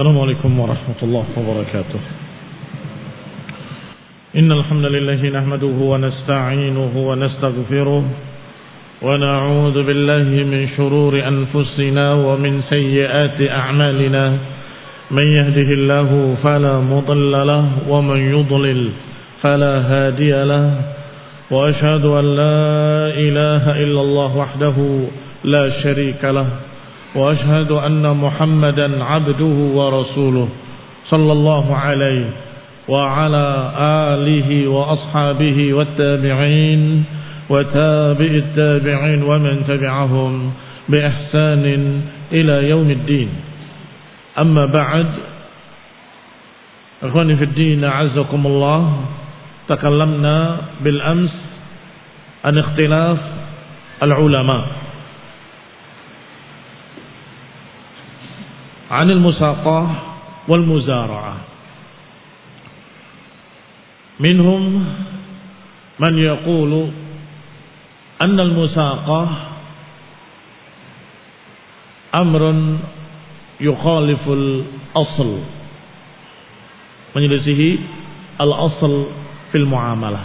السلام عليكم ورحمة الله وبركاته. إن الحمد لله نحمده ونستعينه ونستغفره ونعوذ بالله من شرور أنفسنا ومن سيئات أعمالنا. من يهده الله فلا مضل له ومن يضلل فلا هادي له. وأشهد أن لا إله إلا الله وحده لا شريك له. وأشهد أن محمدا عبده ورسوله صلى الله عليه وعلى آله وأصحابه والتابعين وتابع التابعين ومن تبعهم بإحسان إلى يوم الدين. أما بعد، أخواني في الدين أعزكم الله. تكلمنا بالأمس عن اختلاف العلماء عن المساقة والمزارعة. منهم من يقول أن المساقة أمر يخالف الأصل، menyelisihi al-asl fil muamalah,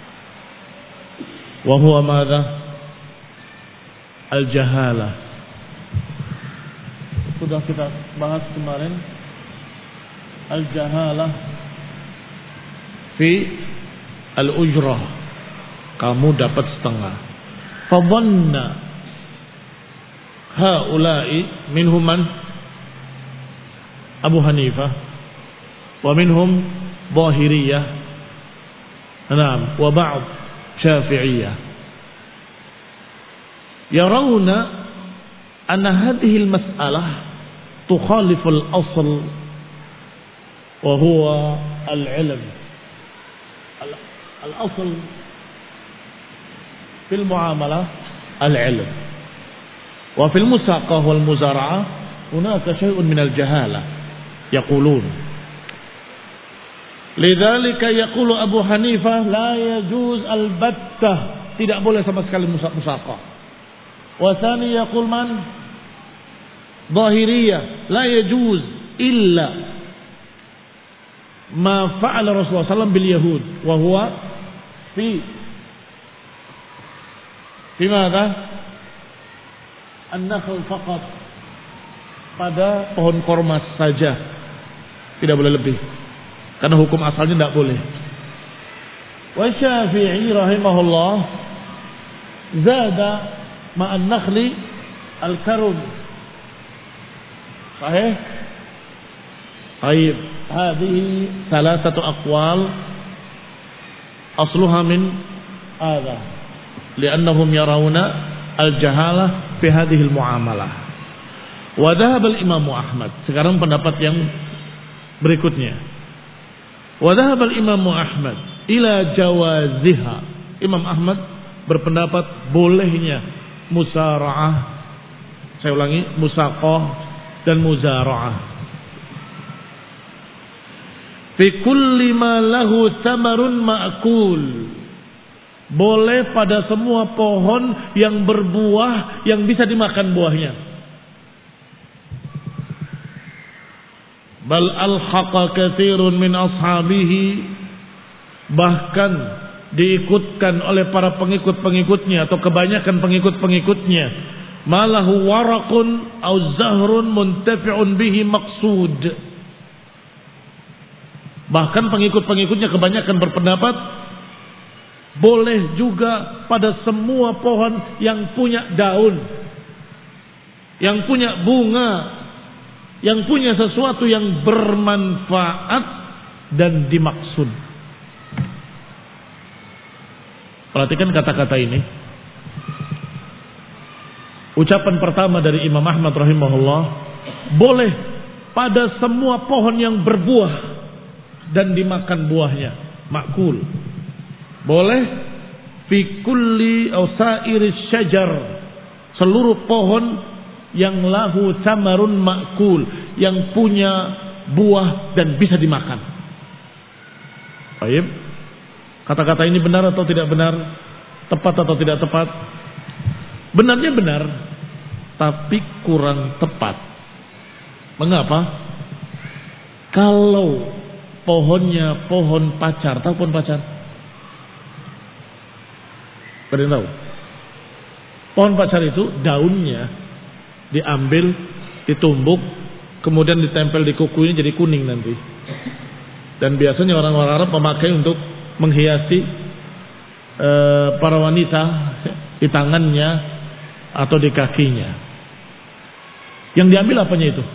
wa huwa madza? Al-jahalah. Sudah kita bahas kemarin al-jahalah fi al-ujrah, kamu dapat setengah. Fadhanna haula'i minhum man? Abu Hanifah wa minhum Zahiriyah, naam, wa ba'd Syafi'iyah, yarawna anna hadhihi al-mas'alah tukhalifu al-asl wa huwa al-'ilm. Al-asl fil muamalah al-'ilm, wa fil musaqah wal muzara'ah hunaka syai'un min al-jahalah yaqulun. Lidzalika yaqulu Abu Hanifah la yajuz al-battah, tidak boleh sama sekali musaqah. Wa tsani yaqul man? Zahiriyah la yajuz illa ma fa'ala Rasulullah sallallahu bil yahud wa huwa fi madza? An-nakhl faqat, pada pohon korma saja, tidak boleh lebih, karena hukum asalnya tidak boleh. Wa Syafi'i rahimahullah zada ma'an nakhli al-karum. Sahih? Baik, hadhihi thalathatu aqwal asluha min hadha, li'annahum yarawna al-jahalah fi hadhihi al-muamalah. Wa dhahaba al-Imam Ahmad. Sekarang pendapat yang berikutnya. Wa dhahaba al-Imam Ahmad ila jawaziha. Imam Ahmad berpendapat bolehnya musara'ah, saya ulangi, musaqah dan muzara'ah, fi kulli ma lahu thamarun ma'kul, boleh pada semua pohon yang berbuah yang bisa dimakan buahnya. Bal alhaqa katsirun min ashabihi, bahkan diikutkan oleh para pengikut-pengikutnya atau kebanyakan pengikut-pengikutnya, malahu waraqun aw zahrun muntafi'un bihi maqsud. Bahkan pengikut-pengikutnya kebanyakan berpendapat boleh juga pada semua pohon yang punya daun, yang punya bunga, yang punya sesuatu yang bermanfaat dan dimaksud. Perhatikan kata-kata ini. Ucapan pertama dari Imam Ahmad rahimahullah, boleh pada semua pohon yang berbuah dan dimakan buahnya, makul. Boleh fi kulli aw sa'iris syajar, seluruh pohon yang lahu samarun makul, yang punya buah dan bisa dimakan. Baik. Kata-kata ini benar atau tidak benar? Tepat atau tidak tepat? Benarnya benar, tapi kurang tepat. Mengapa? Kalau pohonnya pohon pacar, tahu pohon pacar? Kalian tahu? Pohon pacar itu daunnya diambil, ditumbuk, kemudian ditempel di kukunya jadi kuning nanti. Dan biasanya orang-orang Arab memakai untuk menghiasi para wanita di tangannya atau di kakinya. Yang diambil apanya itu?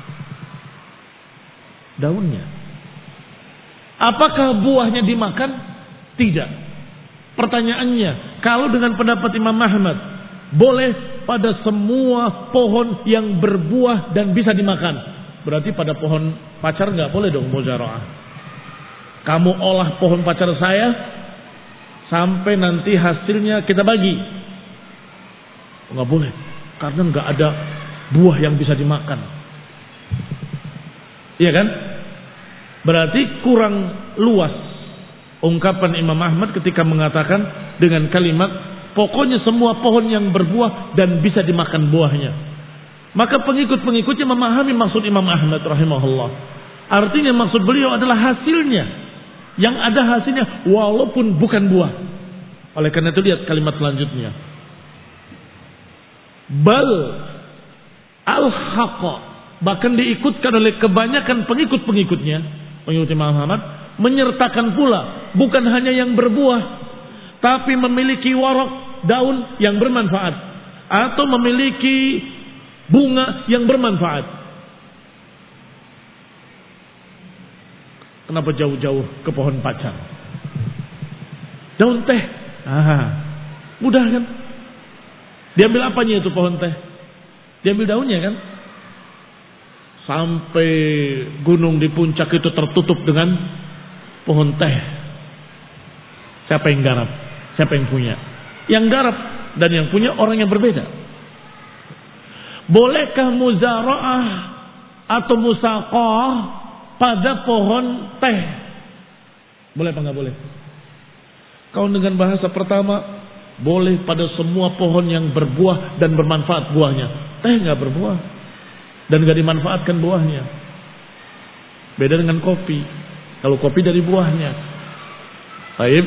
Daunnya. Apakah buahnya dimakan? Tidak. Pertanyaannya, kalau dengan pendapat Imam Ahmad, boleh pada semua pohon yang berbuah dan bisa dimakan. Berarti pada pohon pacar nggak boleh dong muzara'ah. Kamu olah pohon pacar saya sampai nanti hasilnya kita bagi. Nggak boleh, karena nggak ada buah yang bisa dimakan. Iya kan? Berarti kurang luas ungkapan Imam Ahmad ketika mengatakan dengan kalimat pokoknya semua pohon yang berbuah dan bisa dimakan buahnya. Maka pengikut-pengikutnya memahami maksud Imam Ahmad rahimahullah. Artinya maksud beliau adalah hasilnya. Yang ada hasilnya walaupun bukan buah. Oleh karena itu lihat kalimat selanjutnya. Bal al-haqqa, bahkan diikutkan oleh kebanyakan pengikut-pengikutnya, pengikut Imam Ahmad, menyertakan pula bukan hanya yang berbuah, tapi memiliki warak, daun yang bermanfaat, atau memiliki bunga yang bermanfaat. Kenapa jauh-jauh ke pohon pacar? Daun teh, mudah kan? Diambil apanya itu pohon teh? Diambil daunnya kan? Sampai gunung di puncak itu tertutup dengan pohon teh. Siapa yang garap? Siapa yang punya? Yang garap dan yang punya orang yang berbeda. Bolehkah muzara'ah atau musaqah pada pohon teh? Boleh apa enggak boleh? Kalau dengan bahasa pertama, boleh pada semua pohon yang berbuah dan bermanfaat buahnya. Teh enggak berbuah dan enggak dimanfaatkan buahnya. Beda dengan kopi. Kalau kopi dari buahnya. Baik.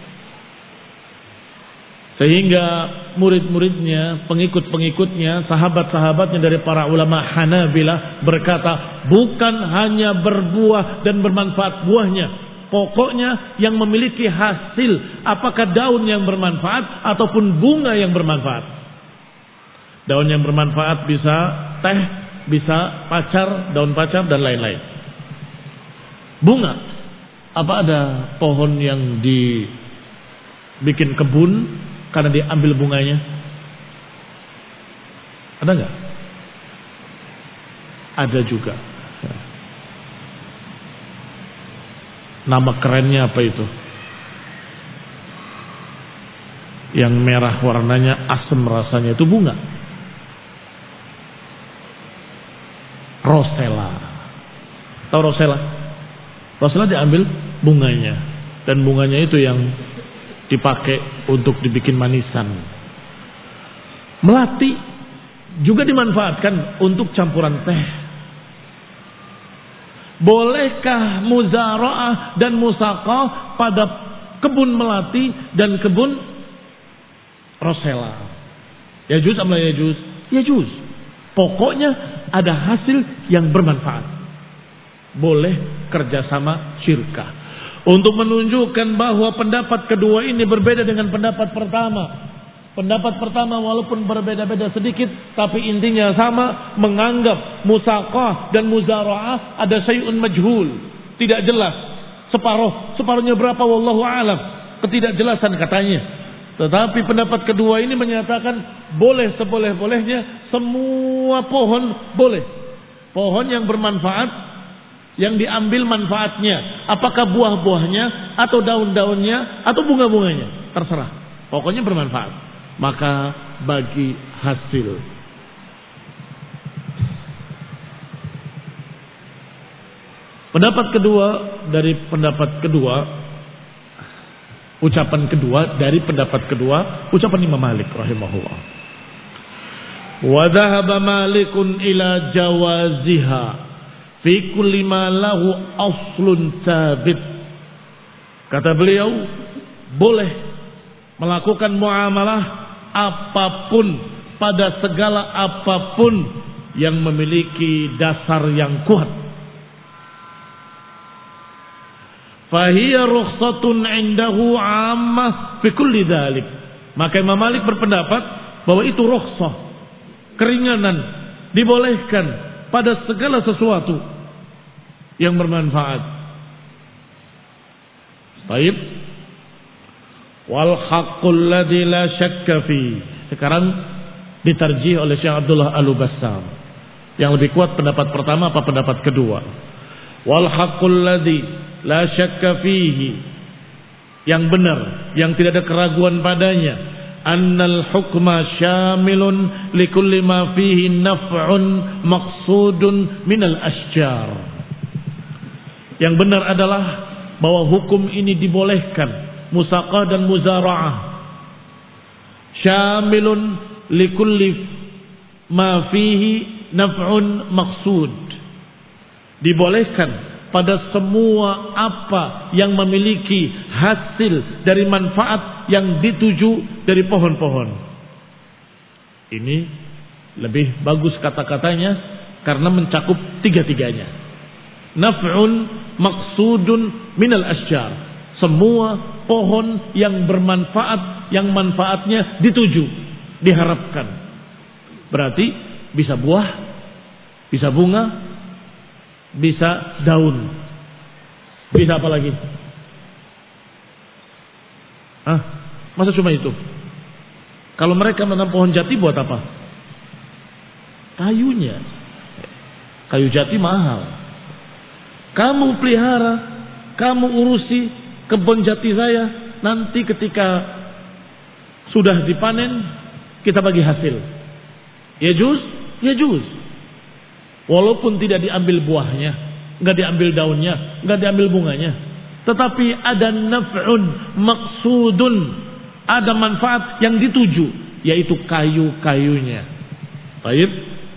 Sehingga murid-muridnya, pengikut-pengikutnya, sahabat-sahabatnya dari para ulama Hanabilah berkata, bukan hanya berbuah dan bermanfaat buahnya, pokoknya yang memiliki hasil, apakah daun yang bermanfaat ataupun bunga yang bermanfaat. Daun yang bermanfaat bisa teh, bisa pacar, daun pacar dan lain-lain. Bunga, apa ada pohon yang dibikin kebun karena diambil bunganya? Ada nggak? Ada juga. Nama kerennya apa itu? Yang merah warnanya, asam rasanya, itu bunga. Rosella. Tahu rosella? Rosella diambil bunganya, dan bunganya itu yang dipakai untuk dibikin manisan. Melati juga dimanfaatkan untuk campuran teh. Bolehkah muzara'ah dan musaqah pada kebun melati dan kebun rosella? Yajuz atau la yajuz? Yajuz. Pokoknya ada hasil yang bermanfaat. Boleh kerjasama syirkah. Untuk menunjukkan bahwa pendapat kedua ini berbeda dengan pendapat pertama. Pendapat pertama walaupun berbeda-beda sedikit, tapi intinya sama, menganggap musaqah dan muzara'ah ada syai'un majhul, tidak jelas. Separuhnya berapa wallahu a'lam, ketidakjelasan katanya. Tetapi pendapat kedua ini menyatakan boleh seboleh-bolehnya, semua pohon boleh. Pohon yang bermanfaat, yang diambil manfaatnya, apakah buah-buahnya atau daun-daunnya atau bunga-bunganya, terserah. Pokoknya bermanfaat. Maka bagi hasil. Pendapat kedua dari pendapat kedua, ucapan kedua dari pendapat kedua, ucapan Imam Malik rahimahullah. Wa dhahaba Malikun ila jawaziha fi kulli ma lahu aslun tsabit. Kata beliau, boleh melakukan muamalah apapun pada segala apapun yang memiliki dasar yang kuat. Fahiya rukhsatun indahu 'ammah fi kulli dzalik. Maka Imam Malik berpendapat bahwa itu rukhsah, keringanan, dibolehkan pada segala sesuatu yang bermanfaat. Baik. Wal haqqul ladzi la syakka fi. Sekarang ditarjih oleh Syekh Abdullah Al-Bassam. Yang lebih kuat pendapat pertama apa pendapat kedua? Wal haqqul ladzi la syakka fihi. Yang benar, yang tidak ada keraguan padanya, annal hukma syamilun likulli ma fihi naf'un maqsudun minal asjar. Yang benar adalah bahwa hukum ini dibolehkan, musaqah dan muzara'ah, syamilun likulli ma fihi naf'un maqsud, dibolehkan pada semua apa yang memiliki hasil dari manfaat yang dituju dari pohon-pohon. Ini lebih bagus kata-katanya karena mencakup tiga-tiganya. Naf'un maqsudun minal asjar. Semua pohon yang bermanfaat, yang manfaatnya dituju, diharapkan. Berarti bisa buah, bisa bunga, bisa daun, bisa apa lagi? Masa cuma itu? Kalau mereka menanam pohon jati buat apa? Kayunya. Kayu jati mahal. Kamu pelihara, kamu urusi kebun jati saya, nanti ketika sudah dipanen kita bagi hasil. Ya juz. Walaupun tidak diambil buahnya, nggak diambil daunnya, nggak diambil bunganya, tetapi ada naf'un maksudun, ada manfaat yang dituju, yaitu kayu-kayunya. Baik.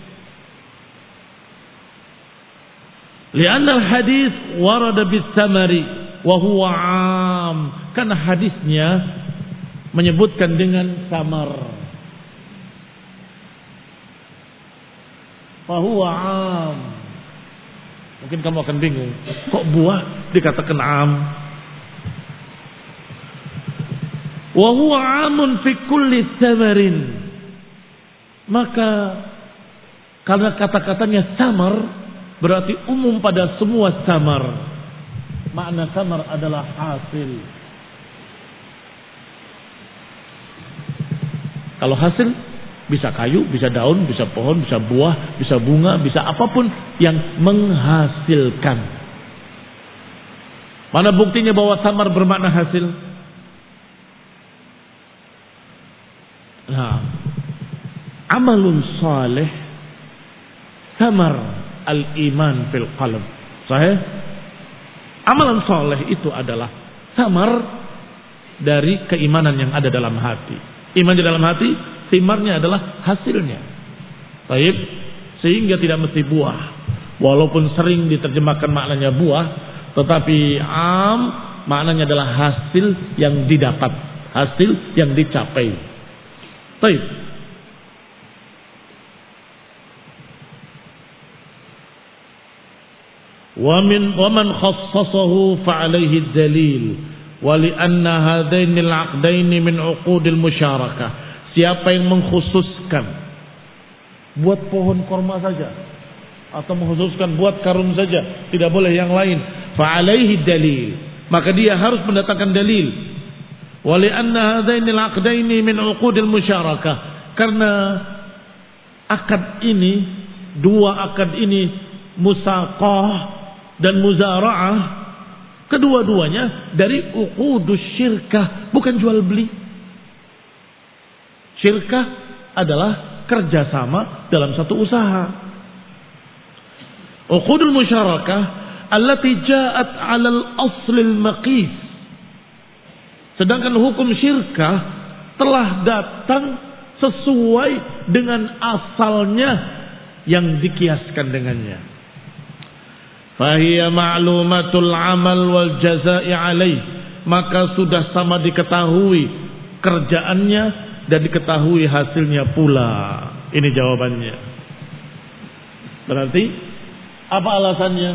Lianna al-hadis warada bis-samari wa huwa 'am. Karena hadisnya menyebutkan dengan samar. Fahuwa 'am. Mungkin kamu akan bingung, kok buah dikatakan 'am? Wa huwa 'amun fi kulli thamarin. Maka karena kata-katanya samar berarti umum pada semua samar. Makna samar adalah hasil. Kalau hasil bisa kayu, bisa daun, bisa pohon, bisa buah, bisa bunga, bisa apapun yang menghasilkan. Mana buktinya bahwa samar bermakna hasil? Nah, amalun salih samar al-iman fil qalb. Sahih? Amalan saleh itu adalah samar dari keimanan yang ada dalam hati. Iman di dalam hati, simarnya adalah hasilnya. Baik, sehingga tidak mesti buah. Walaupun sering diterjemahkan maknanya buah, tetapi am maknanya adalah hasil yang didapat, hasil yang dicapai. Baik. Wa man khassasahu fa alaihi dalil wa li anna hadaini al-'aqdaini min 'uqudil musyarakah. Siapa yang mengkhususkan buat pohon korma saja atau mengkhususkan buat karung saja, tidak boleh yang lain, fa alaihi dalil, maka dia harus mendatangkan dalil. Wa li anna hadaini al-'aqdaini min 'uqudil musyarakah, karena akad ini, dua akad ini, musaqah dan muzara'ah, kedua-duanya dari uqudus syirkah, bukan jual beli. Syirkah adalah kerjasama dalam satu usaha. Uqudul musyarakah allati ja'at 'alal aslil maqis. Sedangkan hukum syirkah telah datang sesuai dengan asalnya yang dikiaskan dengannya. fahiya ma'lumatul amal wal jazaa'i alaih, maka sudah sama diketahui kerjaannya dan diketahui hasilnya pula. Ini jawabannya. Berarti apa alasannya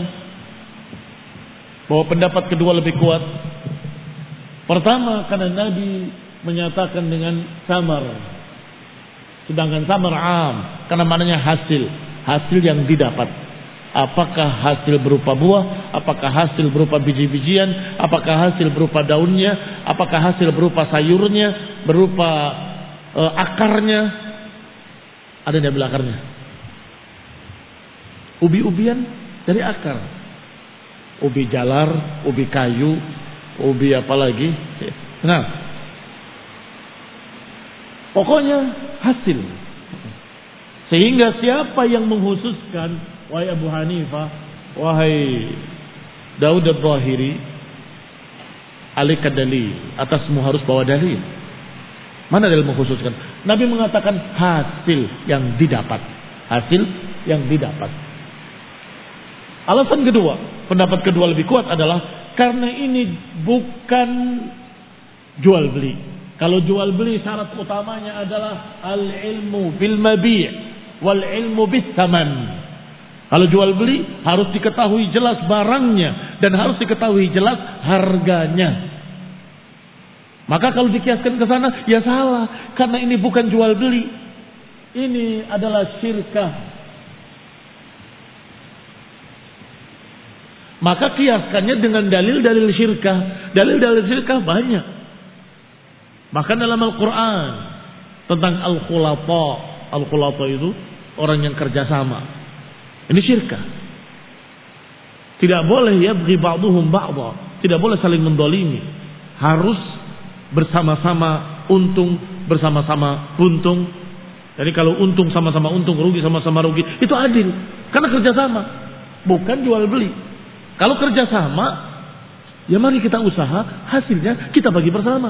bahwa pendapat kedua lebih kuat? Pertama, karena Nabi menyatakan dengan samar, sedangkan samar am, karena maknanya hasil yang didapat. Apakah hasil berupa buah, apakah hasil berupa biji-bijian, apakah hasil berupa daunnya, apakah hasil berupa sayurnya, berupa akarnya. Ada yang ambil akarnya? Ubi-ubian dari akar. Ubi jalar, ubi kayu, ubi apa lagi? Nah, pokoknya hasil. Sehingga siapa yang menghususkan, wahai Abu Hanifah, wahai Daud al-Zahiri, alika dalil, atasmu harus bawa dalil. Mana dalil mengkhususkan? Nabi mengatakan hasil yang didapat. Hasil yang didapat. Alasan kedua, pendapat kedua lebih kuat adalah karena ini bukan jual beli. Kalau jual beli syarat utamanya adalah al-ilmu bil mabi' wal ilmu bis taman. Kalau jual beli harus diketahui jelas barangnya dan harus diketahui jelas harganya. Maka kalau dikiaskan ke sana ya salah, karena ini bukan jual beli. Ini adalah syirkah. Maka kiaskannya dengan dalil-dalil syirkah. Dalil-dalil syirkah banyak. Bahkan dalam Al-Quran tentang al-khulata. Al-khulata itu orang yang kerjasama. Ini syirkah. Tidak boleh yabghi ba'duhum ba'dha. Tidak boleh saling mendolimi. Harus bersama-sama untung, bersama-sama buntung. Jadi kalau untung sama-sama untung, rugi sama-sama rugi, itu adil. Karena kerjasama, bukan jual beli. Kalau kerjasama, ya mari kita usaha, hasilnya kita bagi bersama.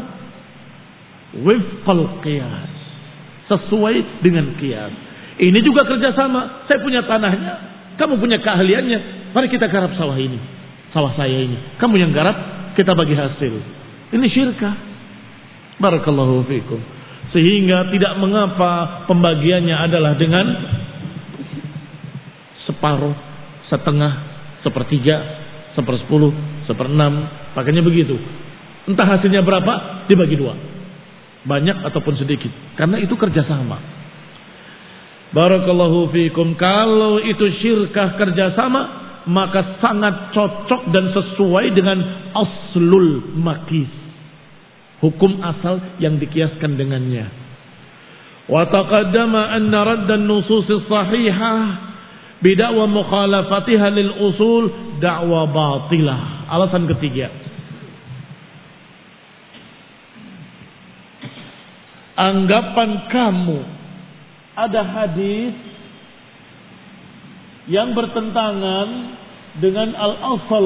Wifqal qiyas, sesuai dengan qiyas. Ini juga kerjasama. Saya punya tanahnya, kamu punya keahliannya. Mari kita garap sawah ini, sawah saya ini. Kamu yang garap, kita bagi hasil. Ini syirkah. Barakallahu fikum. Sehingga tidak mengapa pembagiannya adalah dengan separuh, setengah, sepertiga, sepersepuluh, seperenam. Makanya begitu. Entah hasilnya berapa, dibagi dua. Banyak ataupun sedikit. Karena itu kerjasama. Barakallahu fikum. Kalau itu syirkah kerjasama, maka sangat cocok dan sesuai dengan aslul makis. Hukum asal yang dikiaskan dengannya. Wa taqaddama anna raddan nusus sahihah bid'wa mukhalafatiha lil usul da'wa batilah. Alasan ketiga. Anggapan kamu ada hadis yang bertentangan dengan al-asal,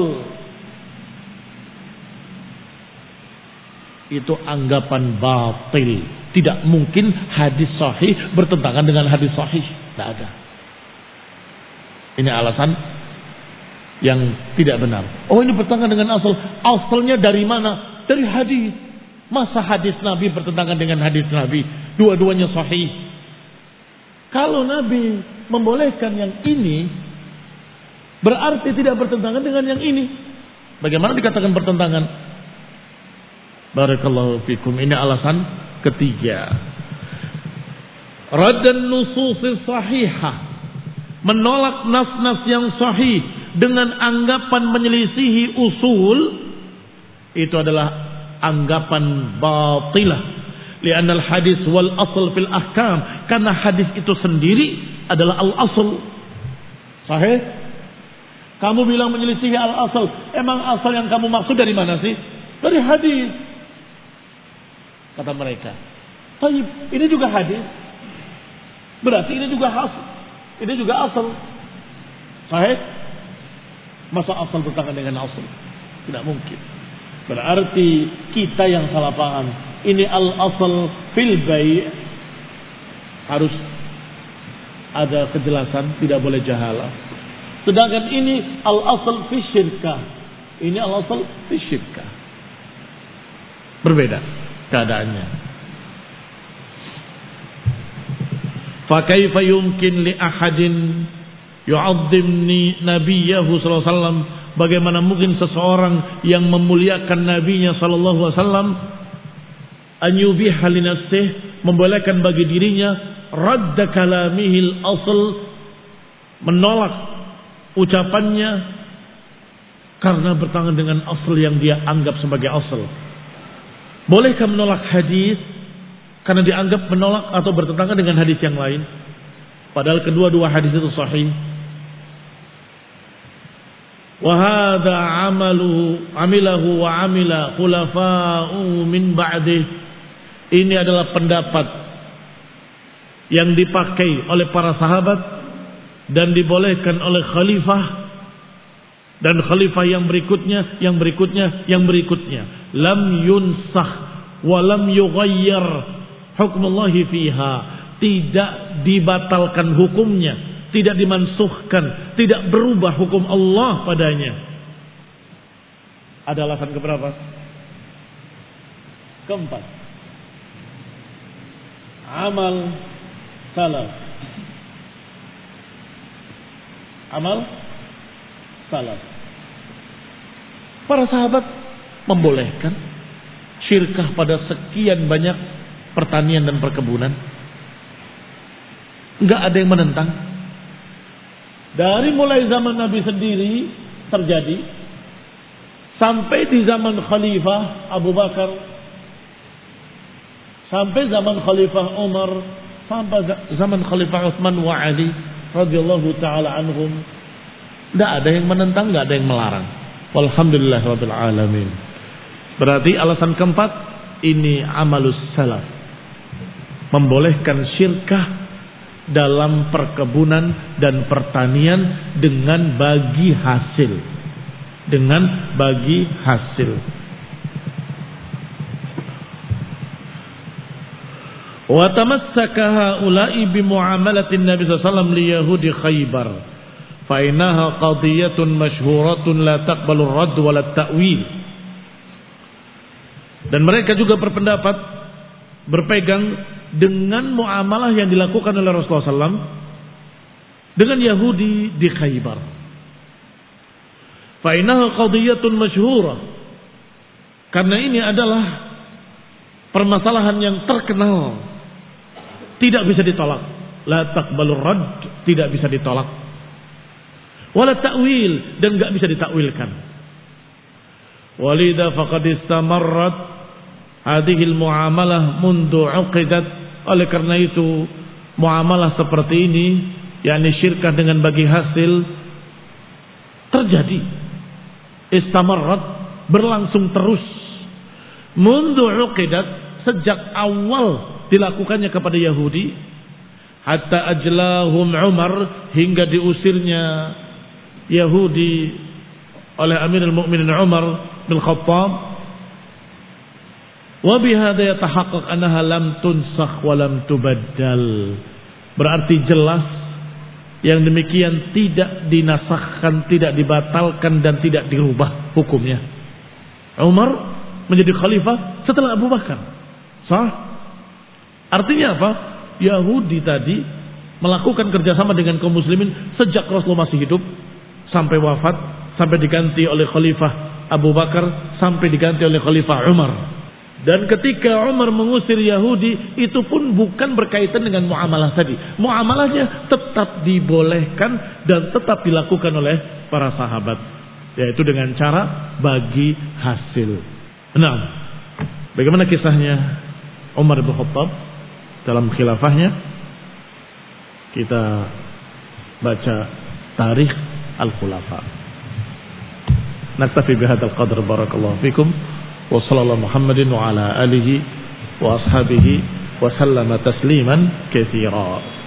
itu anggapan batil. Tidak mungkin hadis sahih bertentangan dengan hadis sahih. Tidak ada. Ini alasan yang tidak benar. Oh, ini bertentangan dengan asal. Asalnya dari mana? Dari hadis. Masa hadis Nabi bertentangan dengan hadis Nabi? Dua-duanya sahih. Kalau Nabi membolehkan yang ini, berarti tidak bertentangan dengan yang ini. Bagaimana dikatakan bertentangan? Barakallahu fikum. Ini alasan ketiga. Raddan nusus sahihah, menolak nas-nas yang sahih dengan anggapan menyelisihi usul, itu adalah anggapan batilah. Li'anna al-hadis wal asl fil ahkam, karena hadis itu sendiri adalah al-asl. Sahih? Kamu bilang menyelisihi al-asl, emang asal yang kamu maksud dari mana sih? Dari hadis. Kata mereka. Taib, ini juga hadis. Berarti ini juga asal. Ini juga asal. Sahih? Masa asal bertentangan dengan asal? Tidak mungkin. Berarti kita yang salah paham. Ini al-asal fil bai'. Harus ada kejelasan, tidak boleh jahalah. Sedangkan ini al-asl fi syirkah. Ini al-asl fi syirkah. Berbeda keadaannya. Fa kaifa yumkin li ahadin yu'azzimni nabiyyahu sallallahu alaihi wasallam, bagaimana mungkin seseorang yang memuliakan nabinya sallallahu alaihi wasallam an yubiha li nafsihi, membolehkan bagi dirinya radda kalamihil asl, menolak ucapannya karena bertangan dengan asal yang dia anggap sebagai asal. Bolehkah menolak hadis karena dianggap menolak atau bertentangan dengan hadis yang lain, padahal kedua-dua hadis itu sahih? Wa hadza amilahu wa amila khulafa'u min ba'dih. Ini adalah pendapat yang dipakai oleh para sahabat dan dibolehkan oleh khalifah dan khalifah yang berikutnya, yang berikutnya, yang berikutnya. Lam yunsakh wa lam yughayyar hukmullahi fiha. Tidak dibatalkan hukumnya, tidak dimansuhkan, tidak berubah hukum Allah padanya. Ada alasan keberapa? Keempat. Amal salaf. Amal salaf. Para sahabat membolehkan syirkah pada sekian banyak pertanian dan perkebunan. Enggak ada yang menentang. Dari mulai zaman Nabi sendiri terjadi sampai di zaman Khalifah Abu Bakar, sampai zaman Khalifah Umar, sampai zaman Khalifah Utsman wa Ali radhiyallahu taala anhum. Tidak ada yang menentang, tidak ada yang melarang. Walhamdulillah rabbil alamin. Berarti alasan keempat, ini amalus salaf, membolehkan syirkah dalam perkebunan dan pertanian dengan bagi hasil, dengan bagi hasil. Wa tamassaka haula'i bi muamalatin Nabi sallallahu alaihi wasallam li yahudi Khaybar. Fa innaha qadiyatun masyhuratun la taqbalu ar-radd wa la ta'wil. Dan mereka juga berpendapat, berpegang dengan muamalah yang dilakukan oleh Rasulullah SAW dengan Yahudi di Khaybar. Fa innaha qadiyatun masyhurah. Karena ini adalah permasalahan yang terkenal, tidak bisa ditolak. La taqbalur radd, tidak bisa ditolak. Wala ta'wil, dan enggak bisa ditakwilkan. Walidha faqad istamarrat hadhil muamalah mundu uqidat. Oleh karena itu muamalah seperti ini, yakni syirkah dengan bagi hasil, terjadi. Istamarrat, berlangsung terus. Mundu uqidat, sejak awal dilakukannya kepada Yahudi, hatta ajlahum Umar, hingga diusirnya Yahudi oleh Amirul Mukminin Umar bin Khattab. Wa bihadza yatahaqqaq annaha lam tunsakh wa lam tubaddal. Berarti jelas yang demikian tidak dinasahkan, tidak dibatalkan dan tidak dirubah hukumnya. Umar menjadi khalifah setelah Abu Bakar. Sah? Artinya apa? Yahudi tadi melakukan kerjasama dengan kaum muslimin sejak Rasulullah masih hidup sampai wafat, sampai diganti oleh Khalifah Abu Bakar, sampai diganti oleh Khalifah Umar. Dan ketika Umar mengusir Yahudi, itu pun bukan berkaitan dengan muamalah tadi. Muamalahnya tetap dibolehkan dan tetap dilakukan oleh para sahabat, yaitu dengan cara bagi hasil. Nah, bagaimana kisahnya Umar bin Khattab dalam khilafahnya? Kita baca tarikh al-khulafa. Naktafi bihadzal qadr, barakallahu fikum, wa sallallahu Muhammadin wa ala alihi wa ashabihi wa sallama tasliman katsira.